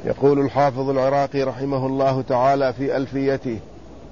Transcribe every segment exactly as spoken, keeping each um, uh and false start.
يقول الحافظ العراقي رحمه الله تعالى في ألفيته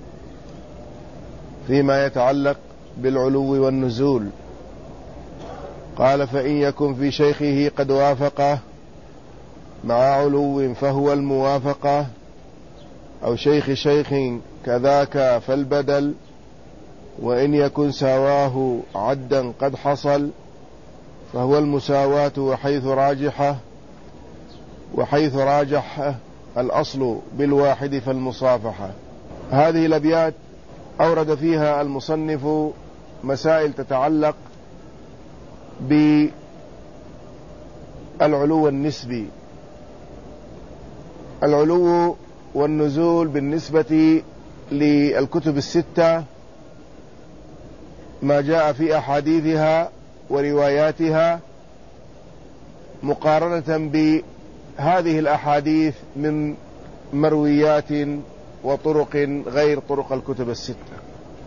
فيما يتعلق بالعلو والنزول، قال: فإن يكن في شيخه قد وافقه مع علو فهو الموافقة، أو شيخ شيخ كذاك فالبدل، وإن يكن سواه عدا قد حصل فهو المساواة، وحيث راجحه وحيث راجح الأصل بالواحد فالمصافحة. هذه الأبيات أورد فيها المصنف مسائل تتعلق بالعلو النسبي. العلو والنزول بالنسبة للكتب الستة ما جاء في أحاديثها ورواياتها مقارنة بهذه الأحاديث من مرويات وطرق غير طرق الكتب الستة.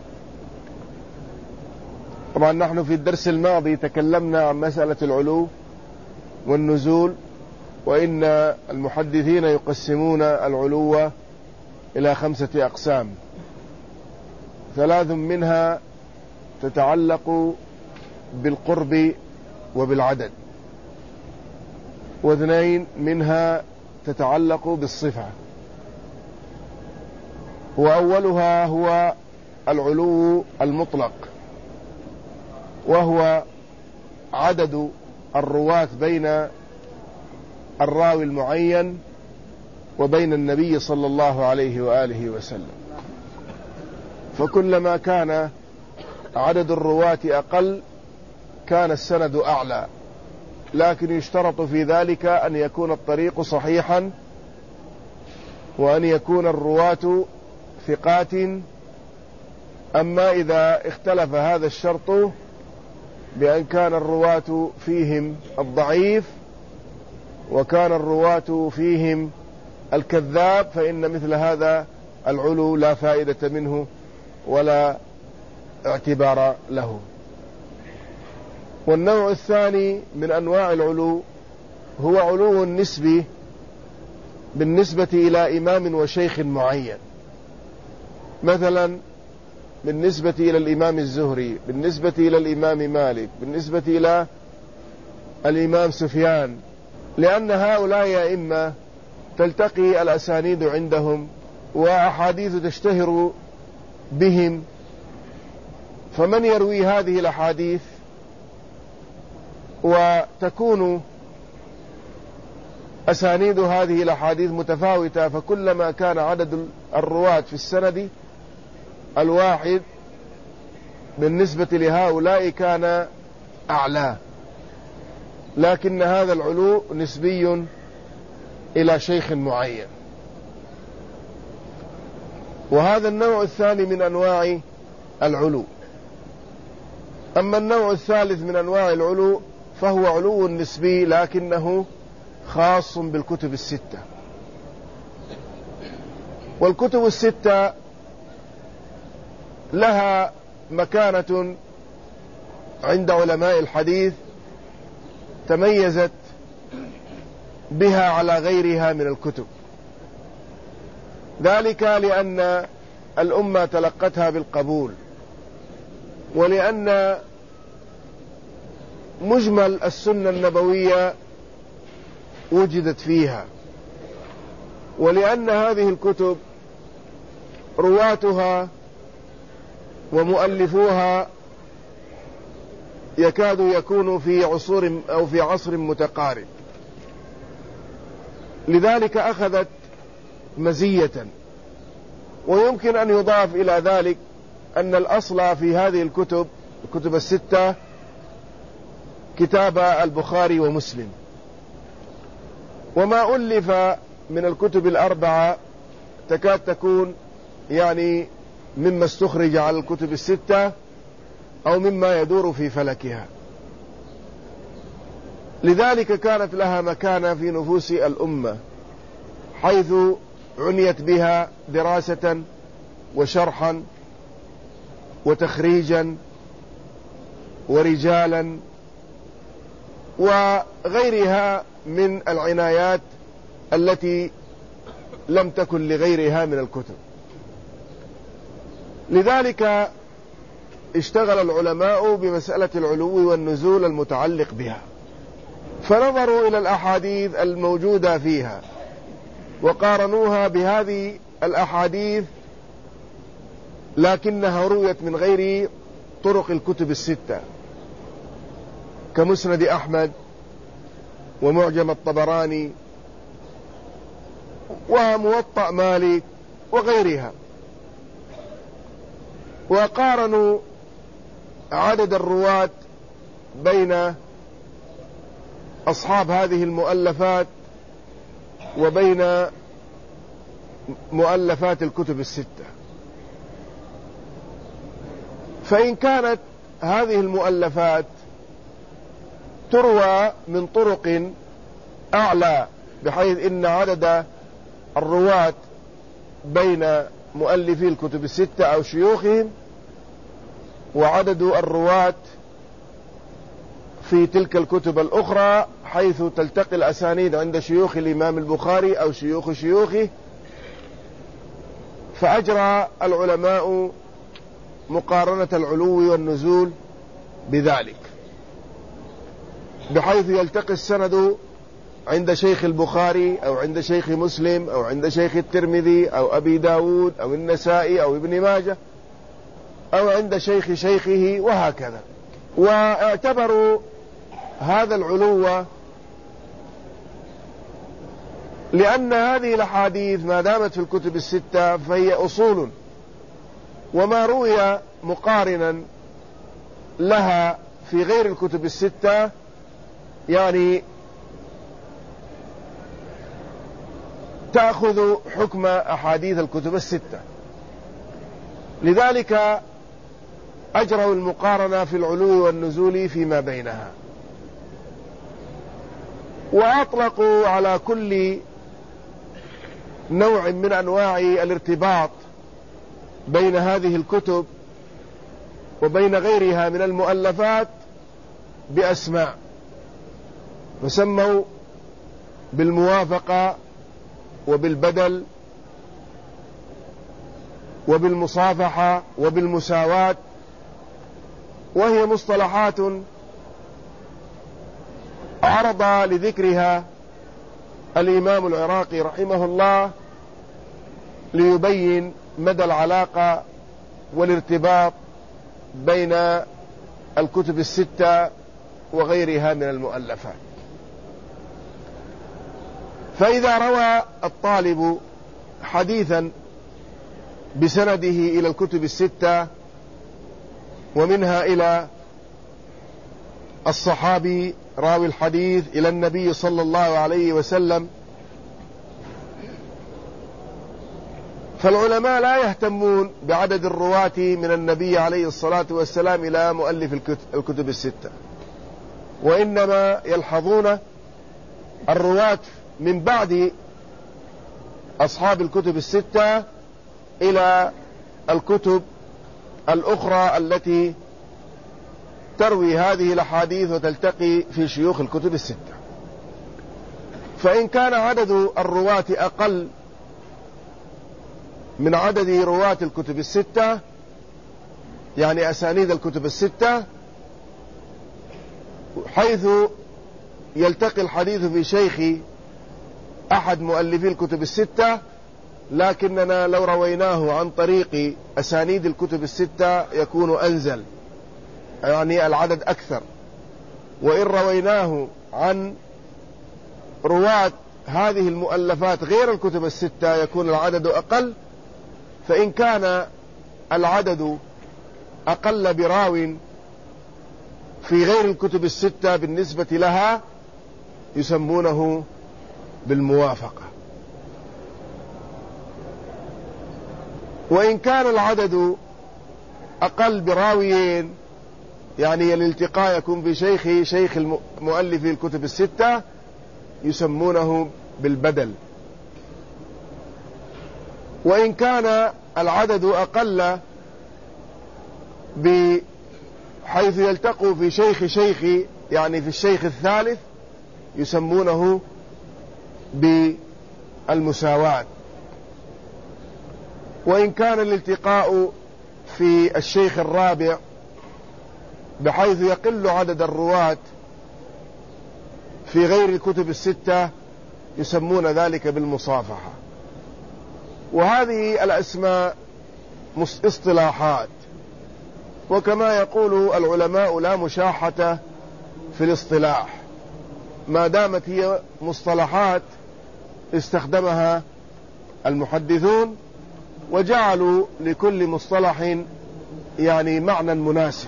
طبعا نحن في الدرس الماضي تكلمنا عن مسألة العلو والنزول، وإن المحدثين يقسمون العلو إلى خمسة أقسام: ثلاث منها تتعلق بالقرب وبالعدد، واثنين منها تتعلق بالصفة. وأولها هو العلو المطلق، وهو عدد الرواة بين الراوي المعين وبين النبي صلى الله عليه وآله وسلم. فكلما كان عدد الرواة أقل كان السند أعلى، لكن يشترط في ذلك أن يكون الطريق صحيحا، وأن يكون الرواة ثقات. أما إذا اختلف هذا الشرط بأن كان الرواة فيهم الضعيف وكان الرواة فيهم الكذاب، فإن مثل هذا العلو لا فائدة منه ولا اعتبار له. والنوع الثاني من أنواع العلو هو علو النسبي بالنسبة إلى إمام وشيخ معين، مثلا بالنسبة إلى الإمام الزهري، بالنسبة إلى الإمام مالك، بالنسبة إلى الإمام سفيان، لأن هؤلاء أئمة تلتقي الأسانيد عندهم وأحاديث تشتهر بهم، فمن يروي هذه الأحاديث وتكون أسانيد هذه الأحاديث متفاوتة، فكلما كان عدد الرواة في السند الواحد بالنسبة لهؤلاء كان أعلى، لكن هذا العلو نسبي إلى شيخ معين. وهذا النوع الثاني من أنواع العلو. أما النوع الثالث من أنواع العلو فهو علو نسبي، لكنه خاص بالكتب الستة. والكتب الستة لها مكانة عند علماء الحديث تميزت بها على غيرها من الكتب، ذلك لأن الأمة تلقتها بالقبول، ولأن مجمل السنة النبوية وجدت فيها، ولأن هذه الكتب رواتها ومؤلفوها يكاد يكون في عصور أو في عصر متقارب، لذلك أخذت مزية. ويمكن أن يضاف إلى ذلك أن الأصل في هذه الكتب الكتب الستة كتاب البخاري ومسلم، وما ألف من الكتب الأربعة تكاد تكون يعني مما استخرج على الكتب الستة أو مما يدور في فلكها، لذلك كانت لها مكانة في نفوس الأمة، حيث عنيت بها دراسة وشرحا وتخريجا ورجالا وغيرها من العنايات التي لم تكن لغيرها من الكتب. لذلك اشتغل العلماء بمسألة العلو والنزول المتعلق بها، فنظروا إلى الأحاديث الموجودة فيها وقارنوها بهذه الأحاديث لكنها رويت من غير طرق الكتب الستة، كمسند أحمد ومعجم الطبراني وموطأ مالك وغيرها، وقارنوا عدد الرواة بين أصحاب هذه المؤلفات وبين مؤلفات الكتب الستة. فإن كانت هذه المؤلفات تروى من طرق أعلى بحيث إن عدد الرواة بين مؤلفي الكتب الستة أو شيوخهم وعدد الرواة في تلك الكتب الأخرى حيث تلتقي الأسانيد عند شيوخ الإمام البخاري أو شيوخ شيوخه، فأجرى العلماء مقارنة العلو والنزول بذلك، بحيث يلتقي السند عند شيخ البخاري أو عند شيخ مسلم أو عند شيخ الترمذي أو أبي داود أو النسائي أو ابن ماجه أو عند شيخ شيخه وهكذا. واعتبروا هذا العلو لأن هذه الأحاديث ما دامت في الكتب الستة فهي أصول، وما روي مقارنا لها في غير الكتب الستة يعني تأخذ حكم أحاديث الكتب الستة. لذلك أجروا المقارنة في العلو والنزول فيما بينها، وأطلقوا على كل نوع من أنواع الارتباط بين هذه الكتب وبين غيرها من المؤلفات بأسماء، وسموا بالموافقة وبالبدل وبالمصافحة وبالمساواة، وهي مصطلحات عرض لذكرها الإمام العراقي رحمه الله ليبين مدى العلاقة والارتباط بين الكتب الستة وغيرها من المؤلفات. فإذا روى الطالب حديثا بسنده إلى الكتب الستة ومنها إلى الصحابي راوي الحديث إلى النبي صلى الله عليه وسلم، فالعلماء لا يهتمون بعدد الرواة من النبي عليه الصلاة والسلام إلى مؤلف الكتب الستة، وإنما يلحظون الرواة من بعد أصحاب الكتب الستة إلى الكتب الأخرى التي تروي هذه الأحاديث وتلتقي في شيوخ الكتب الستة. فإن كان عدد الرواة أقل من عدد رواة الكتب الستة يعني أسانيد الكتب الستة، حيث يلتقي الحديث في شيخ أحد مؤلفي الكتب الستة، لكننا لو رويناه عن طريق أسانيد الكتب الستة يكون أنزل، يعني العدد أكثر. وإن رويناه عن رواة هذه المؤلفات غير الكتب الستة يكون العدد أقل. فإن كان العدد أقل براو في غير الكتب الستة بالنسبة لها يسمونه بالموافقة. وإن كان العدد أقل براويين يعني الالتقاء يكون بشيخ شيخ المؤلف الكتب الستة يسمونه بالبدل. وإن كان العدد أقل بحيث يلتقوا في شيخ شيخ يعني في الشيخ الثالث يسمونه بالمساواة. وإن كان الالتقاء في الشيخ الرابع بحيث يقل عدد الرواة في غير الكتب الستة يسمون ذلك بالمصافحة. وهذه الأسماء اصطلاحات، وكما يقول العلماء لا مشاحة في الاصطلاح، ما دامت هي مصطلحات استخدمها المحدثون وجعلوا لكل مصطلح يعني معنى مناسب،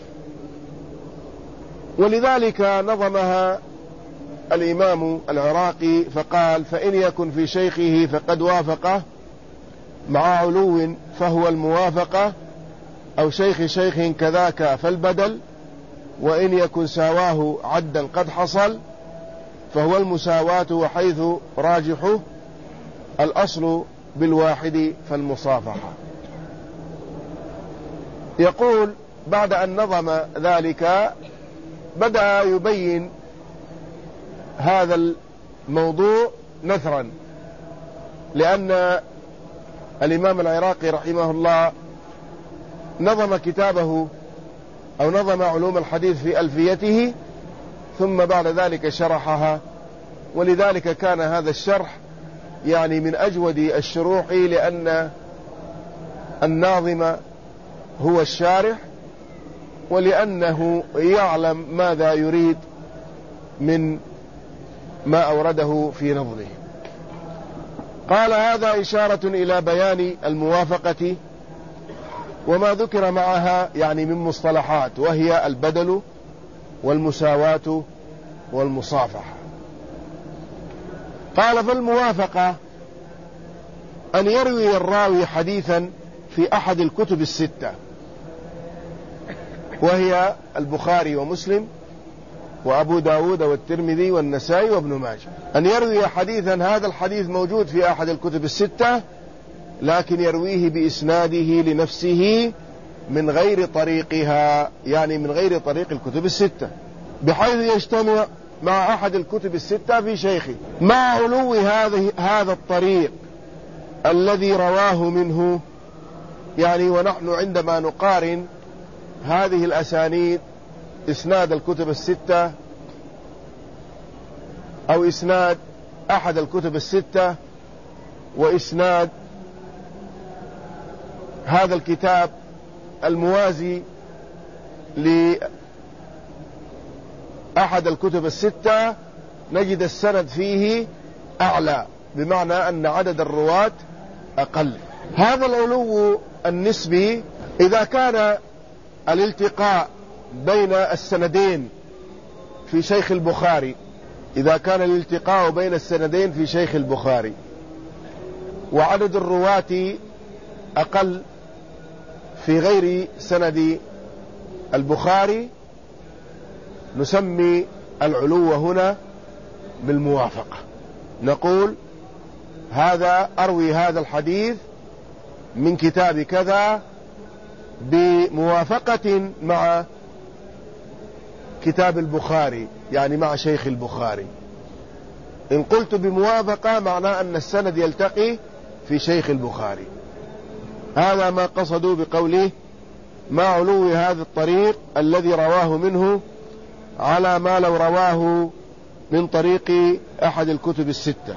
ولذلك نظمها الإمام العراقي فقال: فإن يكن في شيخه فقد وافقه مع علو فهو الموافقة، أو شيخ شيخ كذاك فالبدل، وإن يكن ساواه عدا قد حصل فهو المساواة، وحيث راجحه الأصل بالواحد فالمصافحة. يقول بعد أن نظم ذلك بدأ يبين هذا الموضوع نثرا، لأن الإمام العراقي رحمه الله نظم كتابه أو نظم علوم الحديث في ألفيته، ثم بعد ذلك شرحها، ولذلك كان هذا الشرح يعني من أجود الشروح، لأن الناظم هو الشارح، ولأنه يعلم ماذا يريد من ما أورده في نظمه. قال: هذا إشارة إلى بيان الموافقة وما ذكر معها يعني من مصطلحات، وهي البدل والمساواة والمصافحة. قال: فالموافقة أن يروي الراوي حديثا في أحد الكتب الستة، وهي البخاري ومسلم وأبو داود والترمذي والنسائي وابن ماجه، أن يروي حديثا هذا الحديث موجود في أحد الكتب الستة، لكن يرويه بإسناده لنفسه من غير طريقها، يعني من غير طريق الكتب الستة، بحيث يجتمع مع أحد الكتب الستة في شيخه، مع علو هذه هذا الطريق الذي رواه منه. يعني ونحن عندما نقارن هذه الأسانيد، إسناد الكتب الستة أو إسناد أحد الكتب الستة وإسناد هذا الكتاب الموازي لأحد الكتب الستة، نجد السند فيه أعلى، بمعنى أن عدد الرواة أقل. هذا العلو النسبي إذا كان الالتقاء بين السندين في شيخ البخاري، إذا كان الالتقاء بين السندين في شيخ البخاري وعدد الرواة أقل في غير سند البخاري، نسمي العلو هنا بالموافقة. نقول: هذا أروي هذا الحديث من كتاب كذا بموافقة مع كتاب البخاري، يعني مع شيخ البخاري. إن قلت بموافقة معناه أن السند يلتقي في شيخ البخاري. هذا ما قصدوا بقوله: ما علو هذا الطريق الذي رواه منه على ما لو رواه من طريق أحد الكتب الستة.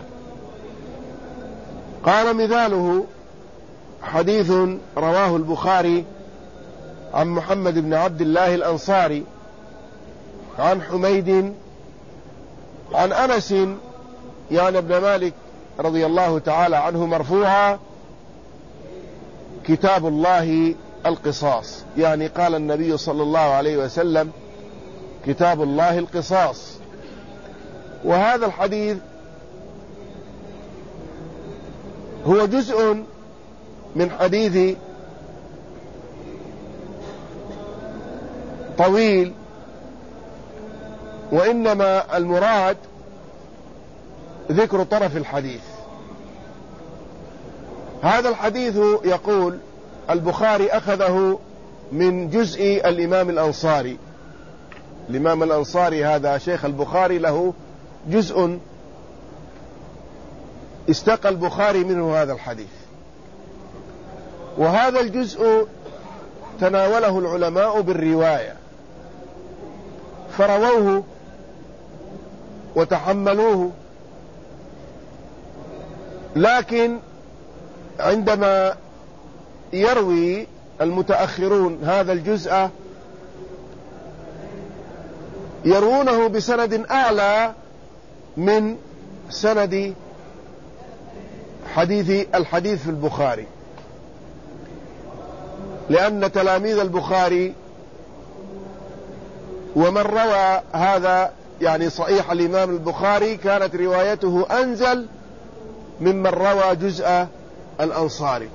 قال: مثاله حديث رواه البخاري عن محمد بن عبد الله الأنصاري عن حميد عن أنس يعني ابن مالك رضي الله تعالى عنه مرفوعا: كتاب الله القصاص. يعني قال النبي صلى الله عليه وسلم: كتاب الله القصاص. وهذا الحديث هو جزء من حديث طويل، وإنما المراد ذكر طرف الحديث. هذا الحديث يقول البخاري أخذه من جزء الإمام الأنصاري. الإمام الأنصاري هذا شيخ البخاري له جزء استقى البخاري منه هذا الحديث. وهذا الجزء تناوله العلماء بالرواية، فرووه وتحملوه، لكن عندما يروي المتأخرون هذا الجزء يروونه بسند أعلى من سند حديث الحديث في البخاري، لأن تلاميذ البخاري ومن روى هذا يعني صحيح الإمام البخاري كانت روايته أنزل ممن روى جزء الأنصاري.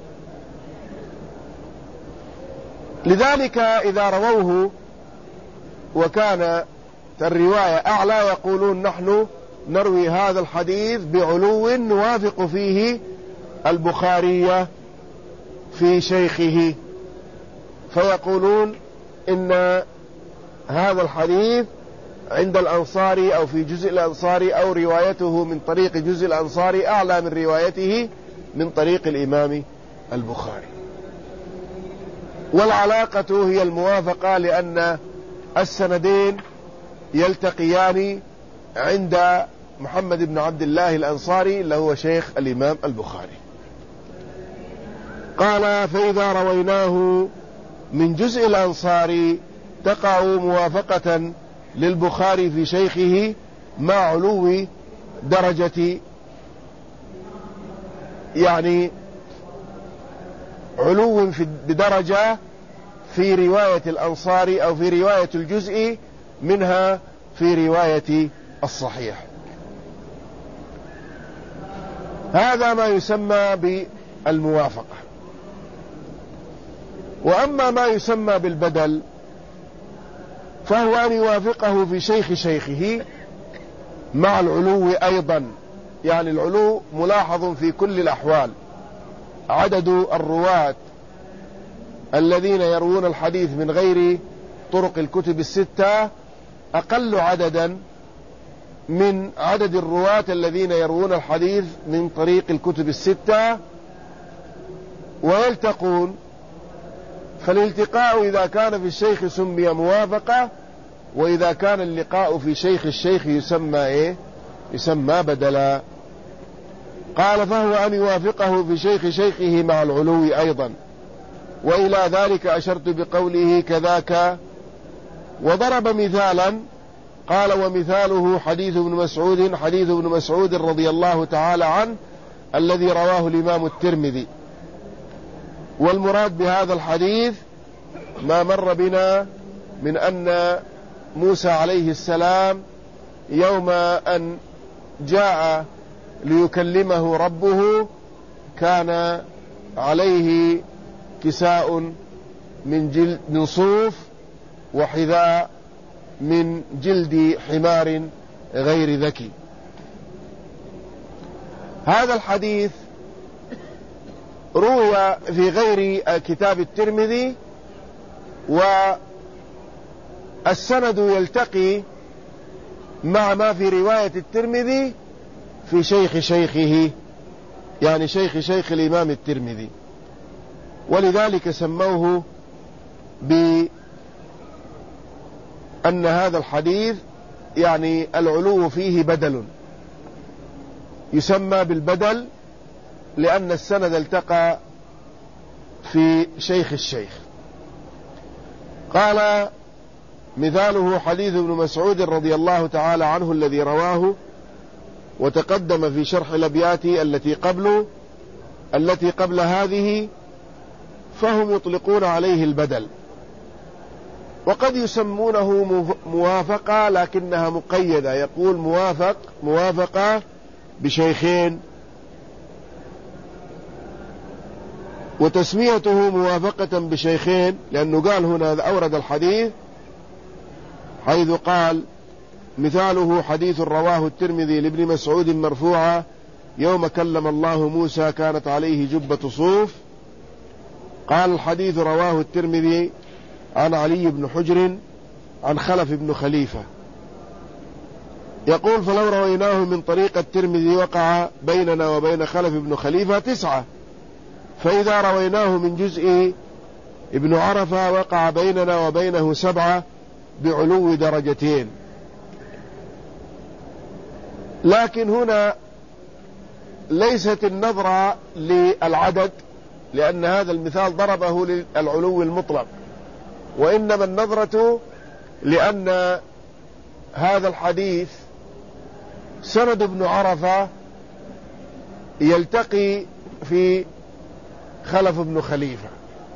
لذلك إذا رووه وكان الرواية أعلى يقولون نحن نروي هذا الحديث بعلو نوافق فيه البخاري في شيخه، فيقولون إن هذا الحديث عند الأنصاري أو في جزء الأنصاري أو روايته من طريق جزء الأنصاري أعلى من روايته من طريق الإمام البخاري. والعلاقة هي الموافقة، لأن السندين يلتقيان عند محمد بن عبد الله الأنصاري اللي هو شيخ الإمام البخاري. قال فإذا رويناه من جزء الأنصاري تقع موافقة للبخاري في شيخه مع علو درجة، يعني علو في بدرجة في رواية الأنصاري أو في رواية الجزء منها في رواية الصحيح. هذا ما يسمى بالموافقة. وأما ما يسمى بالبدل فهو أن يوافقه في شيخ شيخه مع العلو أيضا، يعني العلو ملاحظ في كل الأحوال. عدد الرواة الذين يروون الحديث من غير طرق الكتب الستة أقل عددا من عدد الرواة الذين يروون الحديث من طريق الكتب الستة، ويلتقون. فالالتقاء إذا كان في الشيخ سمي موافقة، وإذا كان اللقاء في شيخ الشيخ يسمى إيه؟ يسمى بدلا. قال فهو أن يوافقه في شيخ شيخه مع العلو أيضا. وإلى ذلك أشرت بقوله كذاك، وضرب مثالا قال ومثاله حديث ابن مسعود حديث ابن مسعود رضي الله تعالى عنه الذي رواه الإمام الترمذي. والمراد بهذا الحديث ما مر بنا من أن موسى عليه السلام يوم أن جاء ليكلمه ربه كان عليه كساء من جلد من صوف وحذاء من جلد حمار غير ذكي. هذا الحديث روي في غير كتاب الترمذي، والسند يلتقي مع ما في رواية الترمذي في شيخ شيخه، يعني شيخ شيخ الإمام الترمذي. ولذلك سموه بأن هذا الحديث يعني العلو فيه بدل، يسمى بالبدل لأن السند التقى في شيخ الشيخ. قال مثاله حديث ابن مسعود رضي الله تعالى عنه الذي رواه وتقدم في شرح الأبيات التي قبله التي قبل هذه، فهم يطلقون عليه البدل، وقد يسمونه موافقة لكنها مقيدة، يقول موافق موافقة بشيخين، وتسميته موافقة بشيخين لأنه قال هنا أورد الحديث حيث قال مثاله حديث رواه الترمذي لابن مسعود مرفوعا يوم كلم الله موسى كانت عليه جبة صوف. قال الحديث رواه الترمذي عن علي بن حجر عن خلف بن خليفة. يقول فلو رويناه من طريق الترمذي وقع بيننا وبين خلف بن خليفة تسعة، فإذا رويناه من جزء ابن عرفة وقع بيننا وبينه سبعة بعلو درجتين. لكن هنا ليست النظرة للعدد، لأن هذا المثال ضربه للعلو المطلق، وإنما النظرة لأن هذا الحديث سند ابن عرفة يلتقي في خلف بن خليفة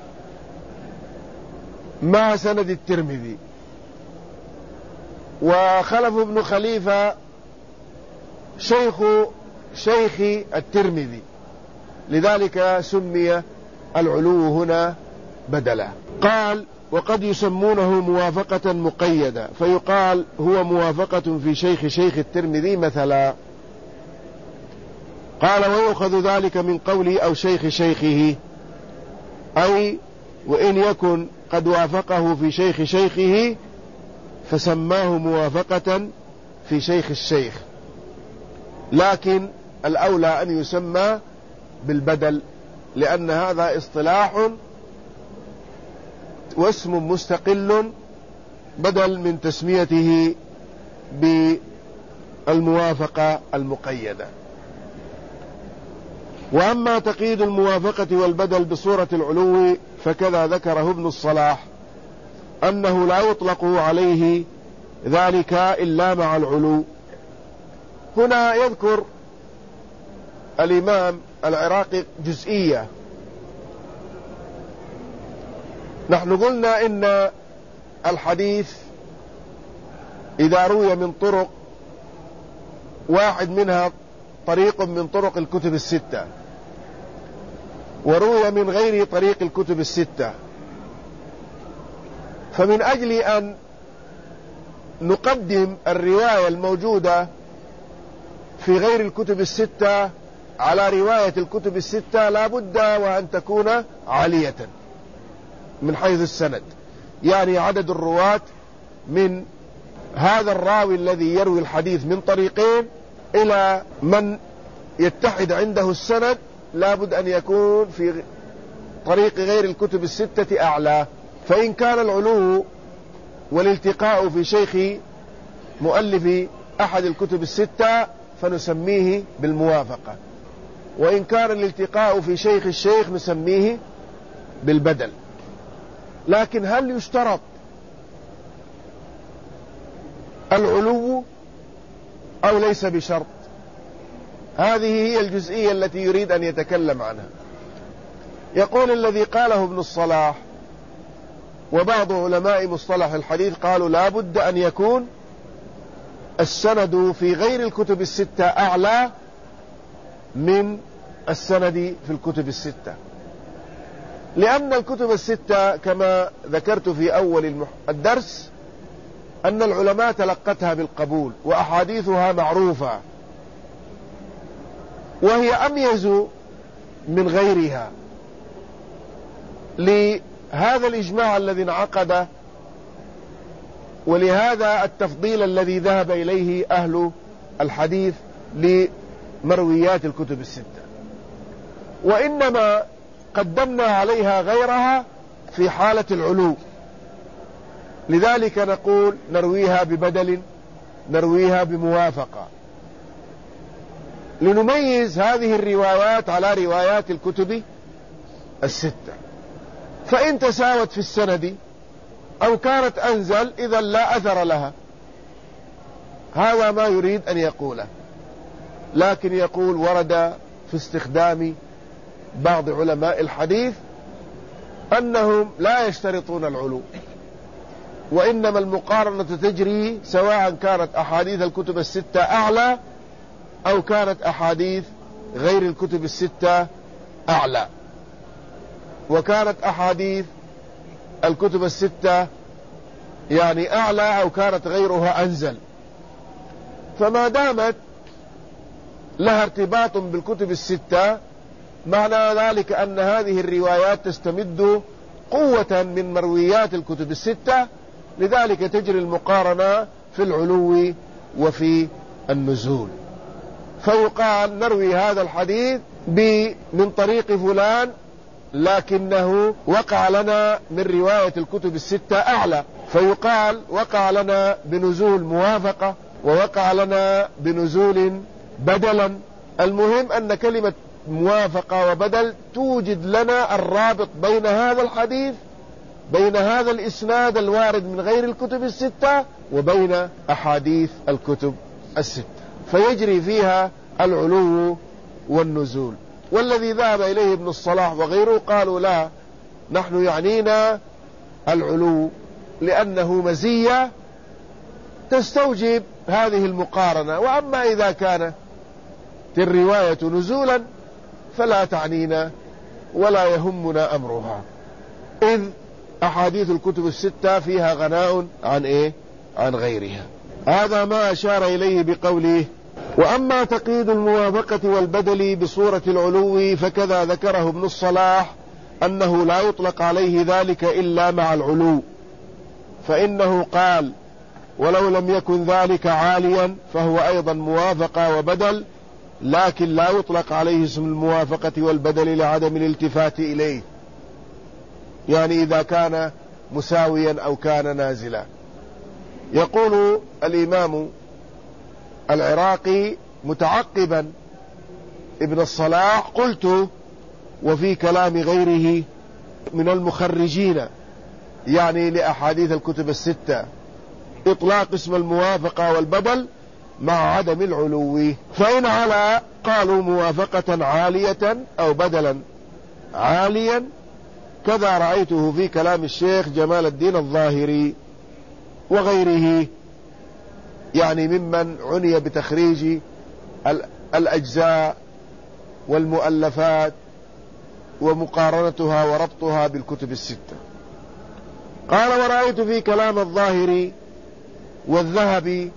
مع سند الترمذي، وخلف بن خليفة شيخ شيخ الترمذي، لذلك سمي العلو هنا بدلا. قال: وقد يسمونه موافقة مقيدة، فيقال هو موافقة في شيخ شيخ الترمذي مثلا. قال: ويؤخذ ذلك من قولي أو شيخ شيخه، أي وإن يكن قد وافقه في شيخ شيخه فسماه موافقة في شيخ الشيخ، لكن الأولى أن يسمى بالبدل، لأن هذا اصطلاح واسم مستقل بدل من تسميته بالموافقة المقيدة. وأما تقييد الموافقة والبدل بصورة العلو فكذا ذكره ابن الصلاح، أنه لا يطلق عليه ذلك إلا مع العلو. هنا يذكر الإمام العراقي جزئية. نحن قلنا إن الحديث إذا روي من طرق، واحد منها طريق من طرق الكتب الستة، وروي من غير طريق الكتب الستة، فمن أجل أن نقدم الرواية الموجودة في غير الكتب الستة على رواية الكتب الستة لا بد وأن تكون عالية من حيث السند، يعني عدد الرواة من هذا الراوي الذي يروي الحديث من طريقين إلى من يتحد عنده السند لا بد أن يكون في طريق غير الكتب الستة أعلى. فإن كان العلو والالتقاء في شيخ مؤلف أحد الكتب الستة فنسميه بالموافقة، وإن كان الالتقاء في شيخ الشيخ نسميه بالبدل. لكن هل يشترط العلو أو ليس بشرط؟ هذه هي الجزئية التي يريد أن يتكلم عنها. يقول الذي قاله ابن الصلاح وبعض علماء مصطلح الحديث قالوا لا بد أن يكون السند في غير الكتب الستة أعلى من السند في الكتب الستة، لأن الكتب الستة كما ذكرت في أول الدرس أن العلماء تلقتها بالقبول وأحاديثها معروفة، وهي أميز من غيرها لهذا الإجماع الذي انعقد، ولهذا التفضيل الذي ذهب إليه أهل الحديث لمرويات الكتب الستة، وإنما قدمنا عليها غيرها في حالة العلو. لذلك نقول نرويها ببدل، نرويها بموافقة، لنميز هذه الروايات على روايات الكتب الستة. فإن تساوت في السند أو كانت أنزل إذا لا أثر لها. هذا ما يريد أن يقوله، لكن يقول ورد في استخدام بعض علماء الحديث أنهم لا يشترطون العلو، وإنما المقارنة تجري سواء كانت أحاديث الكتب الستة أعلى أو كانت أحاديث غير الكتب الستة أعلى. وكانت أحاديث الكتب الستة يعني أعلى أو كانت غيرها أنزل، فما دامت لها ارتباط بالكتب الستة معنى ذلك أن هذه الروايات تستمد قوة من مرويات الكتب الستة، لذلك تجري المقارنة في العلو وفي النزول. فيقال نروي هذا الحديث من طريق فلان لكنه وقع لنا من رواية الكتب الستة أعلى، فيقال وقع لنا بنزول موافقة ووقع لنا بنزول بدلا. المهم أن كلمة موافقة وبدل توجد لنا الرابط بين هذا الحديث، بين هذا الإسناد الوارد من غير الكتب الستة وبين أحاديث الكتب الستة، فيجري فيها العلو والنزول. والذي ذهب إليه ابن الصلاح وغيره قالوا لا، نحن يعنينا العلو لأنه مزية تستوجب هذه المقارنة، وأما إذا كانت الرواية نزولا فلا تعنينا ولا يهمنا أمرها، إذ أحاديث الكتب الستة فيها غناء عن إيه؟ عن غيرها. هذا ما أشار إليه بقوله: وأما تقييد الموافقة والبدل بصورة العلو فكذا ذكره ابن الصلاح أنه لا يطلق عليه ذلك إلا مع العلو، فإنه قال: ولو لم يكن ذلك عاليا فهو أيضا موافقة وبدل، لكن لا يطلق عليه اسم الموافقة والبدل لعدم الالتفات إليه، يعني إذا كان مساويا أو كان نازلا. يقول الإمام العراقي متعقبا ابن الصلاح: قلت وفي كلام غيره من المخرجين، يعني لأحاديث الكتب الستة، إطلاق اسم الموافقة والبدل مع عدم العلو، فإن على قالوا موافقة عالية أو بدلا عاليا، كذا رأيته في كلام الشيخ جمال الدين الظاهري وغيره، يعني ممن عني بتخريج الأجزاء والمؤلفات ومقارنتها وربطها بالكتب الستة. قال: ورأيت في كلام الظاهري والذهبي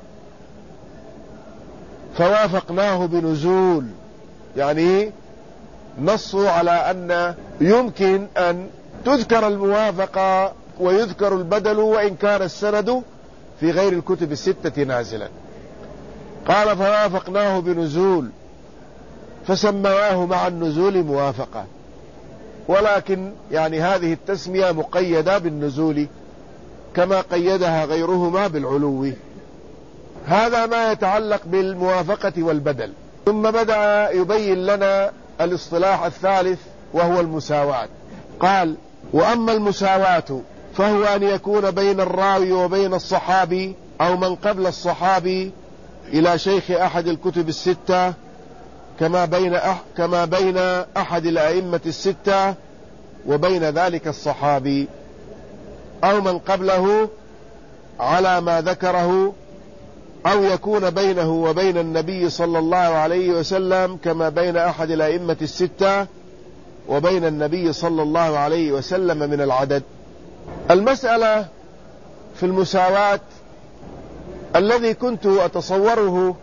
فوافقناه بنزول، يعني نصوا على أن يمكن أن تذكر الموافقة ويذكر البدل وإن كان السند في غير الكتب الستة نازلا. قال: فوافقناه بنزول فسمياه مع النزول موافقة، ولكن يعني هذه التسمية مقيدة بالنزول كما قيدها غيرهما بالعلو. هذا ما يتعلق بالموافقة والبدل. ثم بدأ يبين لنا الاصطلاح الثالث وهو المساواة. قال: وأما المساواة فهو أن يكون بين الراوي وبين الصحابي أو من قبل الصحابي إلى شيخ أحد الكتب الستة، كما بين أح كما بين أحد الأئمة الستة وبين ذلك الصحابي، أو من قبله على ما ذكره، أو يكون بينه وبين النبي صلى الله عليه وسلم كما بين أحد الأئمة الستة وبين النبي صلى الله عليه وسلم من العدد. المسألة في المساواة الذي كنت أتصوره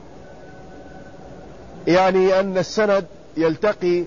يعني أن السند يلتقي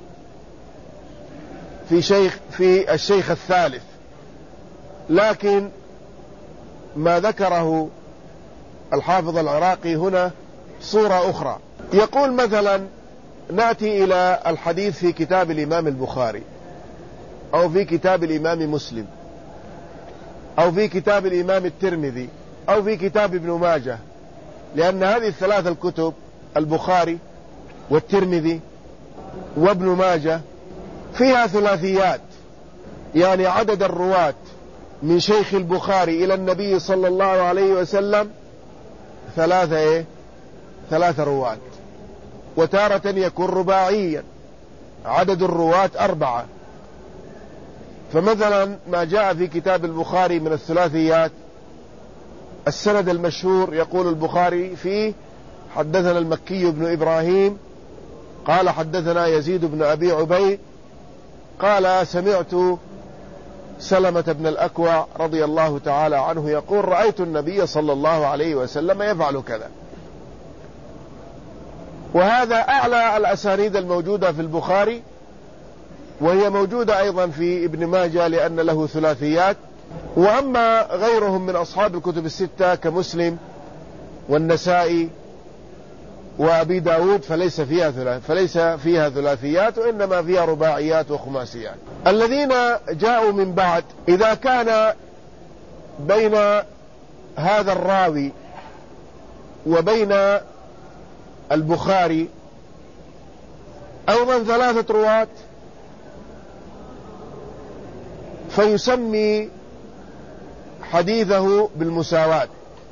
في شيخ في الشيخ الثالث، لكن ما ذكره الحافظ العراقي هنا صورة أخرى. يقول مثلا: نأتي إلى الحديث في كتاب الإمام البخاري أو في كتاب الإمام مسلم أو في كتاب الإمام الترمذي أو في كتاب ابن ماجه، لأن هذه الثلاثة الكتب البخاري والترمذي وابن ماجه فيها ثلاثيات، يعني عدد الرواة من شيخ البخاري إلى النبي صلى الله عليه وسلم ثلاثة إيه؟ ثلاثة رواة، وتارة يكون رباعيا عدد الرواة أربعة. فمثلا ما جاء في كتاب البخاري من الثلاثيات السند المشهور يقول البخاري فيه: حدثنا المكي بن إبراهيم قال حدثنا يزيد بن أبي عبيد قال سمعت سلمة بن الأكوع رضي الله تعالى عنه يقول: رأيت النبي صلى الله عليه وسلم يفعل كذا. وهذا أعلى الأسانيد الموجودة في البخاري، وهي موجودة أيضا في ابن ماجه لأن له ثلاثيات. وأما غيرهم من أصحاب الكتب الستة كمسلم والنسائي وأبي داود فليس فيها ثلاث فليس فيها ثلاثيات، وإنما فيها رباعيات وخماسيات. الذين جاءوا من بعد إذا كان بين هذا الراوي وبين البخاري أيضا ثلاثة رواة فيسمي حديثه بالمساواة،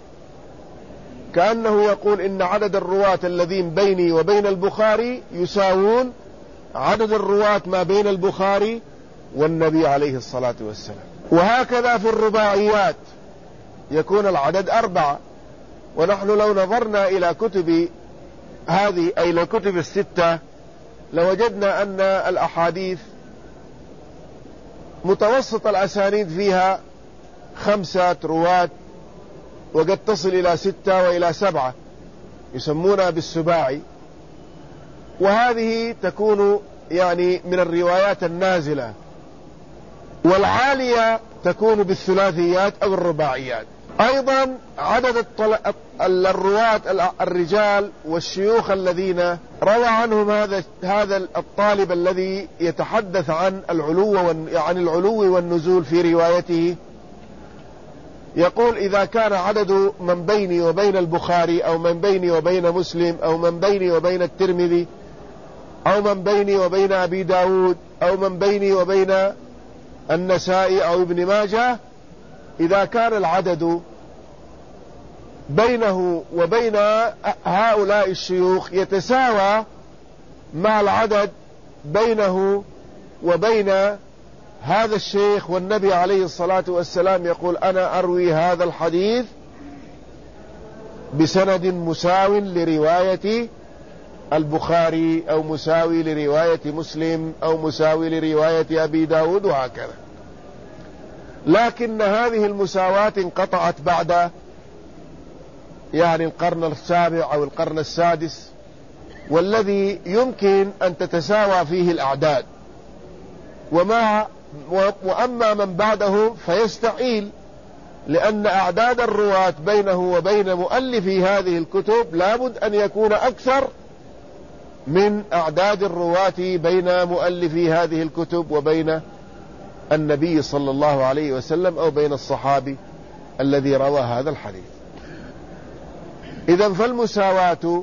كأنه يقول إن عدد الرواة الذين بيني وبين البخاري يساوون عدد الرواة ما بين البخاري والنبي عليه الصلاة والسلام. وهكذا في الرباعيات يكون العدد أربعة. ونحن لو نظرنا إلى كتب هذه أي الكتب الستة لوجدنا أن الأحاديث متوسط الأسانيد فيها خمسة رواة، وقد تصل إلى ستة وإلى سبعة، يسمونها بالسباعي. وهذه تكون يعني من الروايات النازلة، والعالية تكون بالثلاثيات أو الرباعيات. أيضا عدد الرواة الرجال والشيوخ الذين روى عنهم هذا هذا الطالب الذي يتحدث عن العلو عن العلو والنزول في روايته، يقول إذا كان عدد من بيني وبين البخاري أو من بيني وبين مسلم أو من بيني وبين الترمذي أو من بيني وبين أبي داود أو من بيني وبين النسائي أو ابن ماجه، إذا كان العدد بينه وبين هؤلاء الشيوخ يتساوى مع العدد بينه وبين هذا الشيخ والنبي عليه الصلاة والسلام، يقول أنا أروي هذا الحديث بسند مساو لرواية البخاري أو مساوي لرواية مسلم أو مساوي لرواية أبي داود وهكذا. لكن هذه المساواة انقطعت بعد يعني القرن السابع أو القرن السادس، والذي يمكن أن تتساوى فيه الأعداد. وما وأما من بعده فيستحيل، لأن أعداد الرواة بينه وبين مؤلفي هذه الكتب لابد أن يكون أكثر من أعداد الرواة بين مؤلفي هذه الكتب وبين النبي صلى الله عليه وسلم أو بين الصحابي الذي روى هذا الحديث. إذن فالمساواة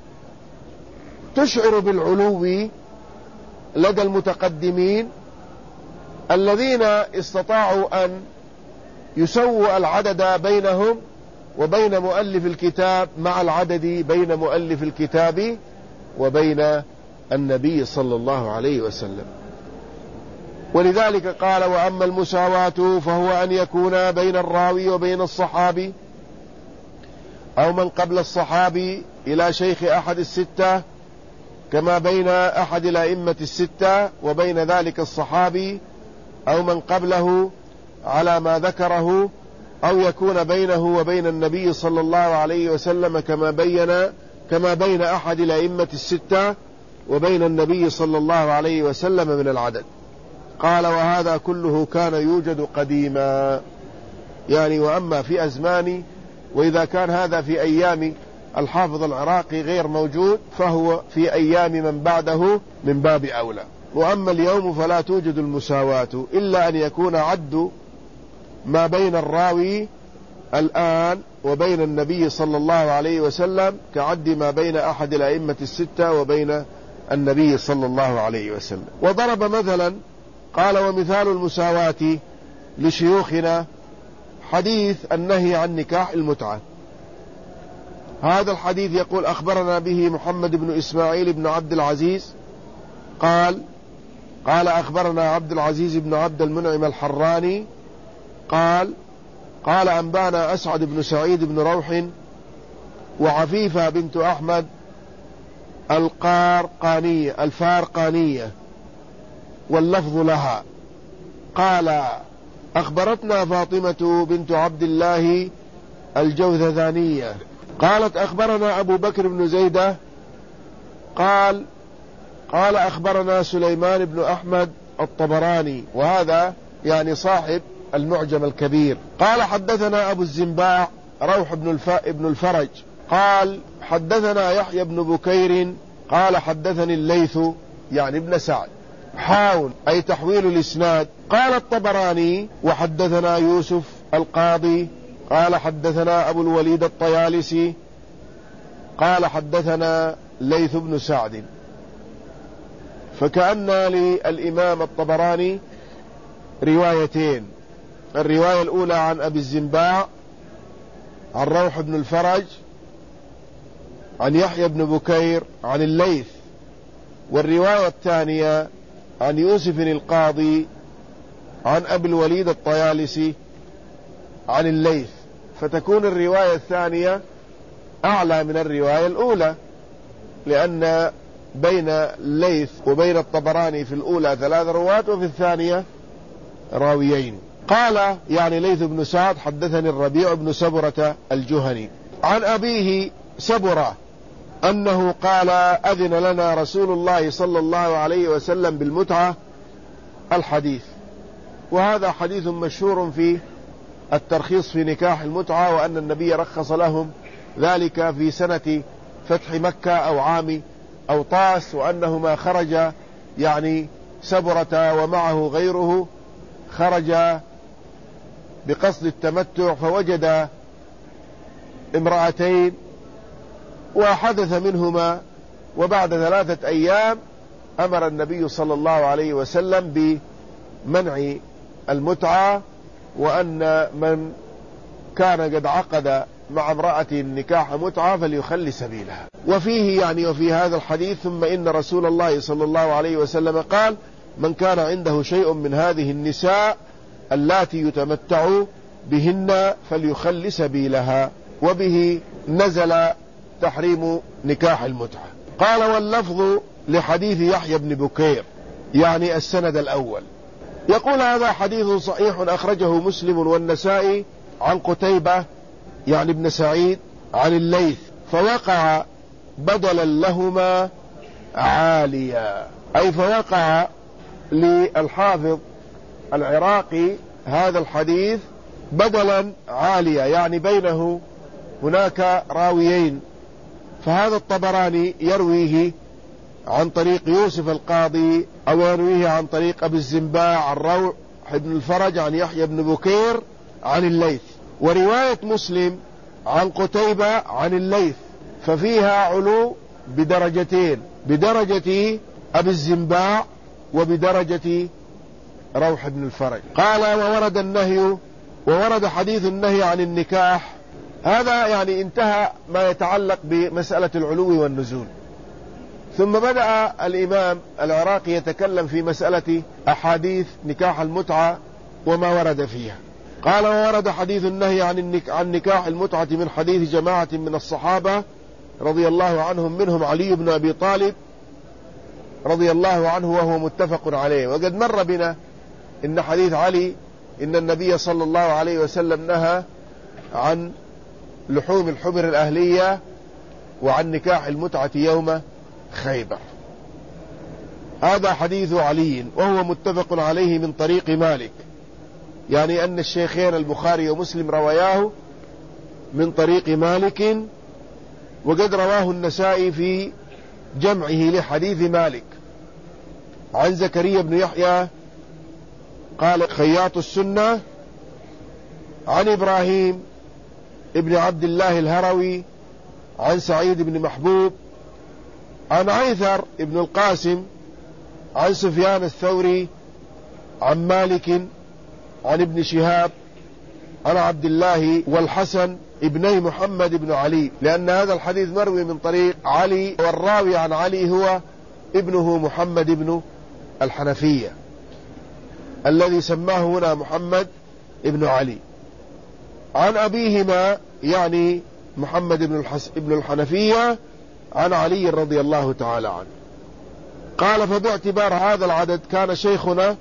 تشعر بالعلو لدى المتقدمين الذين استطاعوا أن يسووا العدد بينهم وبين مؤلف الكتاب مع العدد بين مؤلف الكتاب وبين النبي صلى الله عليه وسلم. ولذلك قال وأما المساواة فهو أن يكون بين الراوي وبين الصحابي أو من قبل الصحابي إلى شيخ أحد الستة، كما بين أحد الأئمة الستة وبين ذلك الصحابي أو من قبله على ما ذكره، أو يكون بينه وبين النبي صلى الله عليه وسلم كما بين كما بين أحد الأئمة الستة وبين النبي صلى الله عليه وسلم من العدد. قال وهذا كله كان يوجد قديما، يعني وأما في أزماني، وإذا كان هذا في أيام الحافظ العراقي غير موجود فهو في أيام من بعده من باب أولى. وأما اليوم فلا توجد المساواة إلا أن يكون عد ما بين الراوي الآن وبين النبي صلى الله عليه وسلم كعد ما بين أحد الأئمة الستة وبين النبي صلى الله عليه وسلم. وضرب مثلا قال ومثال المساواة لشيوخنا حديث النهي عن نكاح المتعة. هذا الحديث يقول أخبرنا به محمد بن إسماعيل بن عبد العزيز قال قال أخبرنا عبد العزيز بن عبد المنعم الحراني قال قال أنبانا أسعد بن سعيد بن روح وعفيفة بنت أحمد القارقانية الفارقانية واللفظ لها قال أخبرتنا فاطمة بنت عبد الله الجوذذانية قالت أخبرنا أبو بكر بن زيدة قال قال أخبرنا سليمان بن أحمد الطبراني، وهذا يعني صاحب المعجم الكبير. قال حدثنا أبو الزنباع روح بن الف... ابن الفرج قال حدثنا يحيى بن بكير قال حدثني الليث يعني ابن سعد حاون أي تحويل الإسناد. قال الطبراني وحدثنا يوسف القاضي قال حدثنا أبو الوليد الطيالسي قال حدثنا ليث بن سعد. فكأن للإمام الطبراني روايتين، الرواية الأولى عن أبي الزنباع عن روح بن الفرج عن يحيى بن بكير عن الليث، والرواية الثانية عن يوسف القاضي عن أبي الوليد الطيالسي عن الليث، فتكون الرواية الثانية أعلى من الرواية الأولى، لأن بين الليث وبين الطبراني في الأولى ثلاث رواة وفي الثانية راويين. قال يعني ليث بن سعد حدثني الربيع بن سبرة الجهني عن أبيه سبرة أنه قال أذن لنا رسول الله صلى الله عليه وسلم بالمتعة الحديث. وهذا حديث مشهور في الترخيص في نكاح المتعة، وأن النبي رخص لهم ذلك في سنة فتح مكة أو عام أوطاس، وأنهما خرج يعني سبرة ومعه غيره خرج بقصد التمتع فوجد امرأتين وحدث منهما، وبعد ثلاثة أيام أمر النبي صلى الله عليه وسلم بمنع المتعة، وأن من كان قد عقد مع امرأة نكاح متعة فليخلي سبيلها. وفيه يعني وفي هذا الحديث ثم إن رسول الله صلى الله عليه وسلم قال من كان عنده شيء من هذه النساء اللاتي يتمتع بهن فليخلي سبيلها، وبه نزل تحريم نكاح المتعة. قال واللفظ لحديث يحيى بن بكير يعني السند الأول. يقول هذا حديث صحيح أخرجه مسلم والنسائي عن قتيبة يعني ابن سعيد عن الليث، فوقع بدلا لهما عاليا، أي فوقع للحافظ العراقي هذا الحديث بدلا عاليا، يعني بينه هناك راويين، فهذا الطبراني يرويه عن طريق يوسف القاضي أو يرويه عن طريق أبي الزنباع عن روح بن الفرج عن يحيى بن بكير عن الليث، ورواية مسلم عن قتيبة عن الليث، ففيها علو بدرجتين، بدرجة أبي الزنباع وبدرجة روح بن الفرج. قال وورد النهي وورد حديث النهي عن النكاح. هذا يعني انتهى ما يتعلق بمسألة العلو والنزول، ثم بدأ الإمام العراقي يتكلم في مسألة أحاديث نكاح المتعة وما ورد فيها. قال وورد حديث النهي عن عن نكاح المتعة من حديث جماعة من الصحابة رضي الله عنهم، منهم علي بن أبي طالب رضي الله عنه وهو متفق عليه. وقد مر بنا إن حديث علي إن النبي صلى الله عليه وسلم نهى عن لحوم الحمر الأهلية وعن نكاح المتعة يوم خيبر. هذا حديث علي وهو متفق عليه من طريق مالك، يعني أن الشيخين البخاري ومسلم رواياه من طريق مالك، وقد رواه النسائي في جمعه لحديث مالك عن زكريا بن يحيى قال خياط السنة عن إبراهيم ابن عبد الله الهروي عن سعيد بن محبوب عن عيثر ابن القاسم عن سفيان الثوري عن مالك عن ابن شهاب عن عبد الله والحسن ابني محمد بن علي، لأن هذا الحديث مروي من طريق علي، والراوي عن علي هو ابنه محمد بن الحنفية الذي سماه هنا محمد ابن علي، عن أبيهما يعني محمد بن, الحس ابن الحنفية عن علي رضي الله تعالى عنه. قال فباعتبار هذا العدد كان شيخنا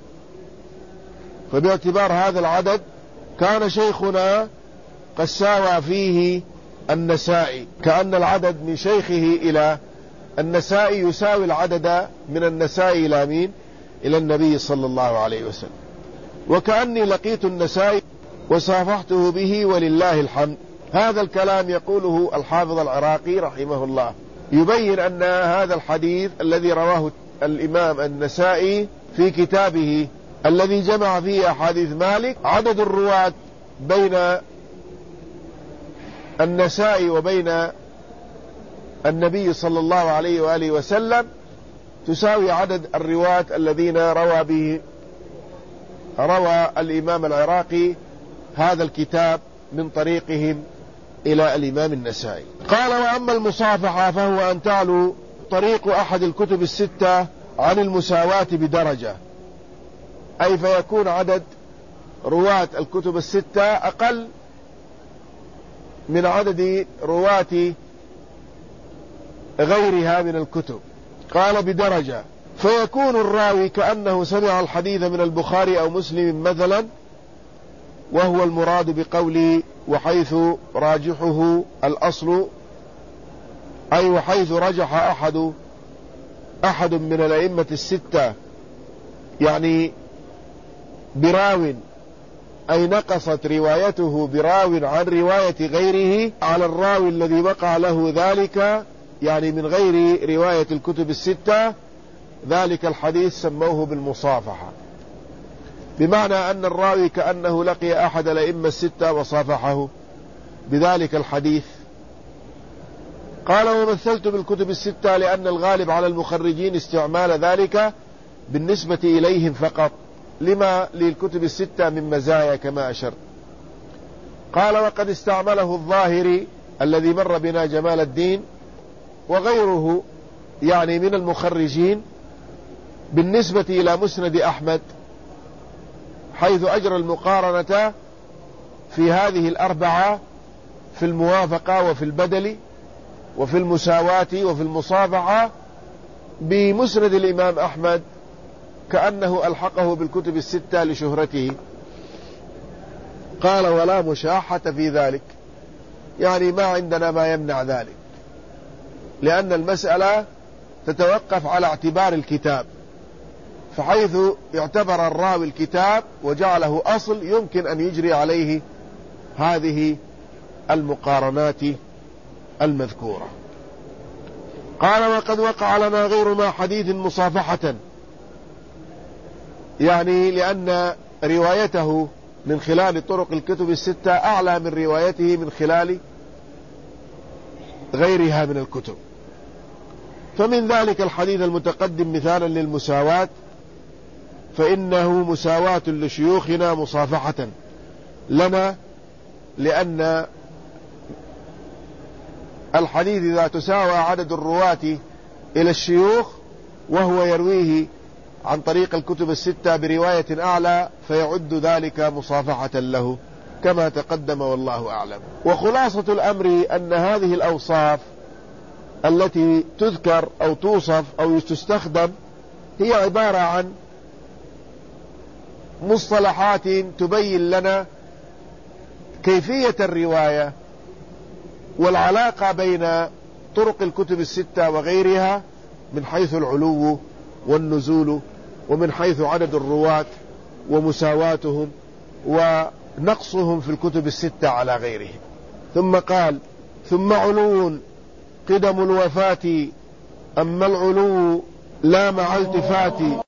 فباعتبار هذا العدد كان شيخنا قد ساوى فيه النسائي، كأن العدد من شيخه إلى النسائي يساوي العدد من النسائي إلى مين؟ إلى النبي صلى الله عليه وسلم. وكأني لقيت النسائي وصافحته به ولله الحمد، هذا الكلام يقوله الحافظ العراقي رحمه الله، يبين أن هذا الحديث الذي رواه الإمام النسائي في كتابه الذي جمع فيه أحاديث مالك، عدد الرواة بين النسائي وبين النبي صلى الله عليه وآله وسلم تساوي عدد الرواة الذين روى به روى الإمام العراقي هذا الكتاب من طريقهم إلى الإمام النسائي. قال: وأما المصافحة فهو أن تعلو طريق أحد الكتب الستة عن المساواة بدرجة، أي فيكون عدد رواة الكتب الستة أقل من عدد رواة غيرها من الكتب. قال: بدرجة، فيكون الراوي كأنه سمع الحديث من البخاري أو مسلم مثلا، وهو المراد بقوله وحيث راجحه الأصل، أي وحيث رجح أحد أحد من الأئمة الستة، يعني براو، أي نقصت روايته براو عن رواية غيره على الراوي الذي وقع له ذلك، يعني من غير رواية الكتب الستة، ذلك الحديث سموه بالمصافحة، بمعنى أن الراوي كأنه لقي أحد الأئمة الستة وصافحه بذلك الحديث. قال: ومثلت بالكتب الستة لأن الغالب على المخرجين استعمال ذلك بالنسبة إليهم فقط، لما للكتب الستة من مزايا كما أشرت. قال: وقد استعمله الظاهري الذي مر بنا جمال الدين وغيره، يعني من المخرجين، بالنسبة إلى مسند أحمد، حيث أجرى المقارنة في هذه الأربعة في الموافقة وفي البدل وفي المساواة وفي المصافحة بمسند الإمام أحمد، كأنه ألحقه بالكتب الستة لشهرته. قال: ولا مشاحة في ذلك، يعني ما عندنا ما يمنع ذلك، لأن المسألة تتوقف على اعتبار الكتاب، فحيث يعتبر الراوي الكتاب وجعله أصل يمكن أن يجري عليه هذه المقارنات المذكورة. قال: وقد وقع لنا غير ما حديث مصافحة، يعني لأن روايته من خلال طرق الكتب الستة أعلى من روايته من خلال غيرها من الكتب. فمن ذلك الحديث المتقدم مثالا للمساواة، فإنه مساواة لشيوخنا مصافحة لنا، لأن الحديث إذا تساوى عدد الرواة إلى الشيوخ وهو يرويه عن طريق الكتب الستة برواية أعلى فيعد ذلك مصافحة له كما تقدم والله أعلم. وخلاصة الأمر أن هذه الأوصاف التي تذكر أو توصف أو تستخدم هي عبارة عن مصطلحات تبين لنا كيفية الرواية والعلاقة بين طرق الكتب الستة وغيرها من حيث العلو والنزول، ومن حيث عدد الرواة ومساواتهم ونقصهم في الكتب الستة على غيرهم. ثم قال: ثم علو قدم الوفاة، أما العلو لا مع التفات